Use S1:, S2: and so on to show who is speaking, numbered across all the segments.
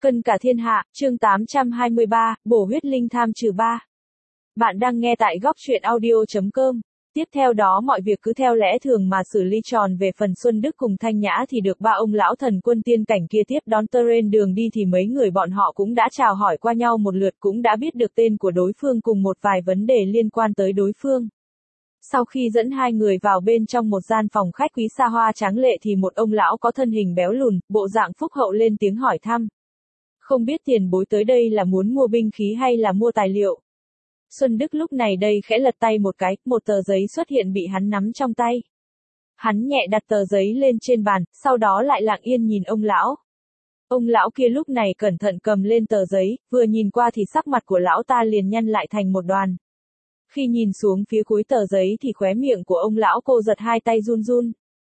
S1: Cân cả thiên hạ, chương 823, bổ huyết linh tham trừ 3. Bạn đang nghe tại góc truyện audio.com. Tiếp theo đó mọi việc cứ theo lẽ thường mà xử lý. Tròn về phần Xuân Đức cùng Thanh Nhã thì được ba ông lão thần quân tiên cảnh kia tiếp đón trên đường đi thì mấy người bọn họ cũng đã chào hỏi qua nhau một lượt, cũng đã biết được tên của đối phương cùng một vài vấn đề liên quan tới đối phương. Sau khi dẫn hai người vào bên trong một gian phòng khách quý xa hoa tráng lệ thì một ông lão có thân hình béo lùn, bộ dạng phúc hậu lên tiếng hỏi thăm. Không biết tiền bối tới đây là muốn mua binh khí hay là mua tài liệu? Xuân Đức lúc này đây khẽ lật tay một cái, một tờ giấy xuất hiện bị hắn nắm trong tay. Hắn nhẹ đặt tờ giấy lên trên bàn, sau đó lại lặng yên nhìn ông lão. Ông lão kia lúc này cẩn thận cầm lên tờ giấy, vừa nhìn qua thì sắc mặt của lão ta liền nhăn lại thành một đoàn. Khi nhìn xuống phía cuối tờ giấy thì khóe miệng của ông lão cô giật, hai tay run run.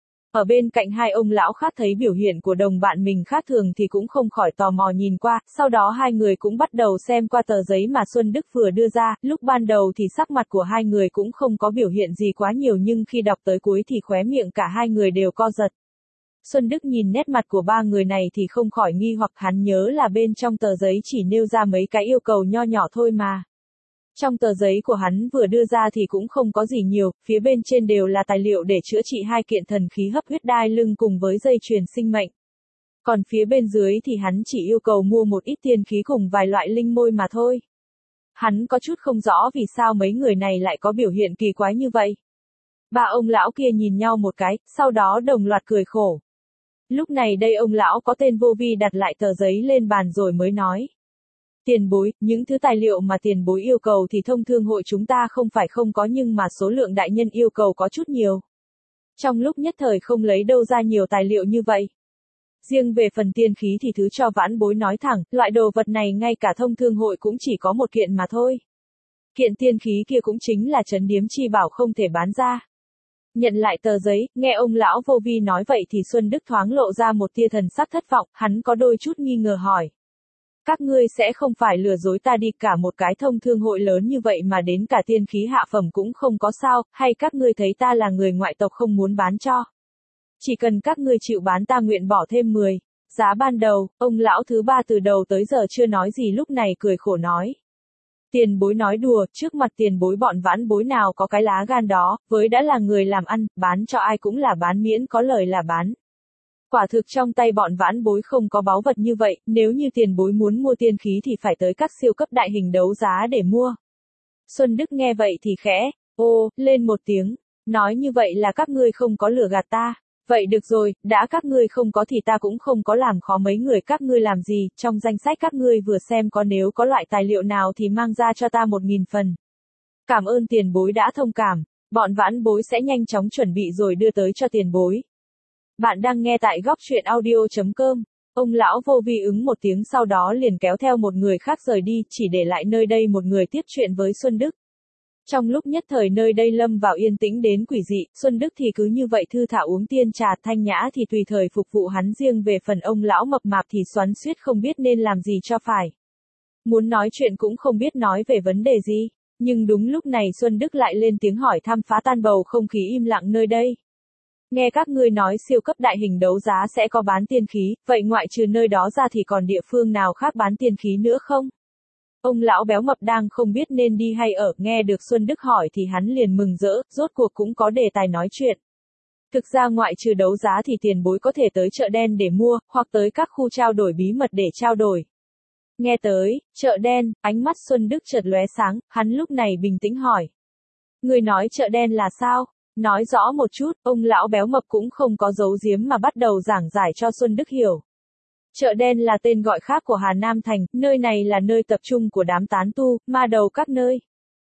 S1: Ở bên cạnh hai ông lão khác thấy biểu hiện của đồng bạn mình khác thường thì cũng không khỏi tò mò nhìn qua, sau đó hai người cũng bắt đầu xem qua tờ giấy mà Xuân Đức vừa đưa ra. Lúc ban đầu thì sắc mặt của hai người cũng không có biểu hiện gì quá nhiều, nhưng khi đọc tới cuối thì khóe miệng cả hai người đều co giật. Xuân Đức nhìn nét mặt của ba người này thì không khỏi nghi hoặc, hắn nhớ là bên trong tờ giấy chỉ nêu ra mấy cái yêu cầu nho nhỏ thôi mà. Trong tờ giấy của hắn vừa đưa ra thì cũng không có gì nhiều, phía bên trên đều là tài liệu để chữa trị hai kiện thần khí hấp huyết đai lưng cùng với dây chuyền sinh mệnh. Còn phía bên dưới thì hắn chỉ yêu cầu mua một ít tiên khí cùng vài loại linh môi mà thôi. Hắn có chút không rõ vì sao mấy người này lại có biểu hiện kỳ quái như vậy. Ba ông lão kia nhìn nhau một cái, sau đó đồng loạt cười khổ. Lúc này đây ông lão có tên Vô Vi đặt lại tờ giấy lên bàn rồi mới nói. Tiền bối, những thứ tài liệu mà tiền bối yêu cầu thì thông thương hội chúng ta không phải không có, nhưng mà số lượng đại nhân yêu cầu có chút nhiều. Trong lúc nhất thời không lấy đâu ra nhiều tài liệu như vậy. Riêng về phần tiên khí thì thứ cho vãn bối nói thẳng, loại đồ vật này ngay cả thông thương hội cũng chỉ có một kiện mà thôi. Kiện tiên khí kia cũng chính là trấn điếm chi bảo, không thể bán ra. Nhận lại tờ giấy, nghe ông lão Vô Vi nói vậy thì Xuân Đức thoáng lộ ra một tia thần sắc thất vọng, hắn có đôi chút nghi ngờ hỏi. Các ngươi sẽ không phải lừa dối ta đi, cả một cái thông thương hội lớn như vậy mà đến cả tiên khí hạ phẩm cũng không có sao, hay các ngươi thấy ta là người ngoại tộc không muốn bán cho? Chỉ cần các ngươi chịu bán ta nguyện bỏ thêm 10. Giá ban đầu. Ông lão thứ ba từ đầu tới giờ chưa nói gì lúc này cười khổ nói. Tiền bối nói đùa, trước mặt tiền bối bọn vãn bối nào có cái lá gan đó, với đã là người làm ăn, bán cho ai cũng là bán, miễn có lời là bán. Quả thực trong tay bọn vãn bối không có báu vật như vậy, nếu như tiền bối muốn mua tiên khí thì phải tới các siêu cấp đại hình đấu giá để mua. Xuân Đức nghe vậy thì khẽ, lên một tiếng, nói như vậy là các ngươi không có lừa gạt ta. Vậy được rồi, đã các ngươi không có thì ta cũng không có làm khó mấy người các ngươi làm gì, trong danh sách các ngươi vừa xem có, nếu có loại tài liệu nào thì mang ra cho ta 1000 phần. Cảm ơn tiền bối đã thông cảm, bọn vãn bối sẽ nhanh chóng chuẩn bị rồi đưa tới cho tiền bối. Bạn đang nghe tại góc truyện audio.com. Ông lão Vô Vi ứng một tiếng, sau đó liền kéo theo một người khác rời đi, chỉ để lại nơi đây một người tiếp chuyện với Xuân Đức. Trong lúc nhất thời nơi đây lâm vào yên tĩnh đến quỷ dị, Xuân Đức thì cứ như vậy thư thả uống tiên trà, Thanh Nhã thì tùy thời phục vụ hắn. Riêng về phần ông lão mập mạp thì xoắn xuýt không biết nên làm gì cho phải. Muốn nói chuyện cũng không biết nói về vấn đề gì, nhưng đúng lúc này Xuân Đức lại lên tiếng hỏi thăm, phá tan bầu không khí im lặng nơi đây. Nghe các ngươi nói siêu cấp đại hình đấu giá sẽ có bán tiên khí, vậy ngoại trừ nơi đó ra thì còn địa phương nào khác bán tiên khí nữa không? Ông lão béo mập đang không biết nên đi hay ở, nghe được Xuân Đức hỏi thì hắn liền mừng rỡ, rốt cuộc cũng có đề tài nói chuyện. Thực ra ngoại trừ đấu giá thì tiền bối có thể tới chợ đen để mua, hoặc tới các khu trao đổi bí mật để trao đổi. Nghe tới, chợ đen, ánh mắt Xuân Đức chợt lóe sáng, hắn lúc này bình tĩnh hỏi. Người nói chợ đen là sao? Nói rõ một chút, ông lão béo mập cũng không có giấu giếm mà bắt đầu giảng giải cho Xuân Đức hiểu. Chợ đen là tên gọi khác của Hà Nam Thành, nơi này là nơi tập trung của đám tán tu, ma đầu các nơi.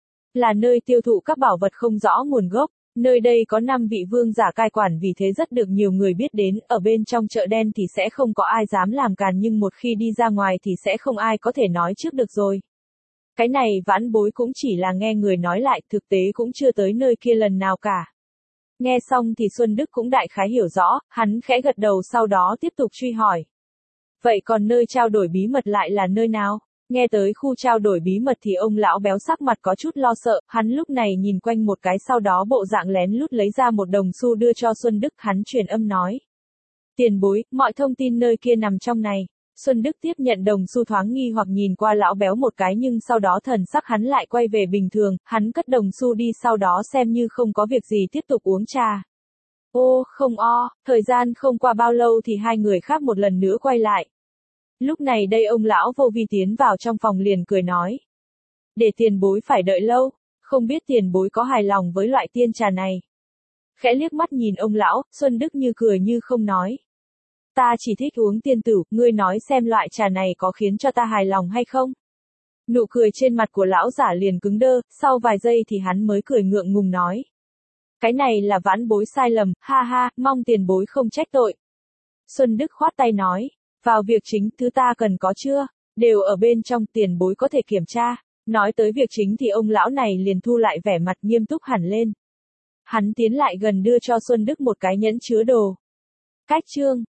S1: Là nơi tiêu thụ các bảo vật không rõ nguồn gốc, nơi đây có 5 vị vương giả cai quản, vì thế rất được nhiều người biết đến. Ở bên trong chợ đen thì sẽ không có ai dám làm càn, nhưng một khi đi ra ngoài thì sẽ không ai có thể nói trước được rồi. Cái này vãn bối cũng chỉ là nghe người nói lại, thực tế cũng chưa tới nơi kia lần nào cả. Nghe xong thì Xuân Đức cũng đại khái hiểu rõ, hắn khẽ gật đầu sau đó tiếp tục truy hỏi. Vậy còn nơi trao đổi bí mật lại là nơi nào? Nghe tới khu trao đổi bí mật thì ông lão béo sắc mặt có chút lo sợ, hắn lúc này nhìn quanh một cái, sau đó bộ dạng lén lút lấy ra một đồng xu đưa cho Xuân Đức, hắn truyền âm nói. Tiền bối, mọi thông tin nơi kia nằm trong này. Xuân Đức tiếp nhận đồng xu thoáng nghi hoặc nhìn qua lão béo một cái nhưng sau đó thần sắc hắn lại quay về bình thường, hắn cất đồng xu đi sau đó xem như không có việc gì tiếp tục uống trà. Ô, không thời gian không qua bao lâu thì hai người khác một lần nữa quay lại. Lúc này đây ông lão Vô Vi tiến vào trong phòng liền cười nói. Để tiền bối phải đợi lâu, không biết tiền bối có hài lòng với loại tiên trà này. Khẽ liếc mắt nhìn ông lão, Xuân Đức như cười như không nói. Ta chỉ thích uống tiên tử, ngươi nói xem loại trà này có khiến cho ta hài lòng hay không? Nụ cười trên mặt của lão giả liền cứng đơ, sau vài giây thì hắn mới cười ngượng ngùng nói. Cái này là vãn bối sai lầm, ha ha, mong tiền bối không trách tội. Xuân Đức khoát tay nói, vào việc chính thứ ta cần có chưa, đều ở bên trong tiền bối có thể kiểm tra. Nói tới việc chính thì ông lão này liền thu lại vẻ mặt nghiêm túc hẳn lên. Hắn tiến lại gần đưa cho Xuân Đức một cái nhẫn chứa đồ. Cách chương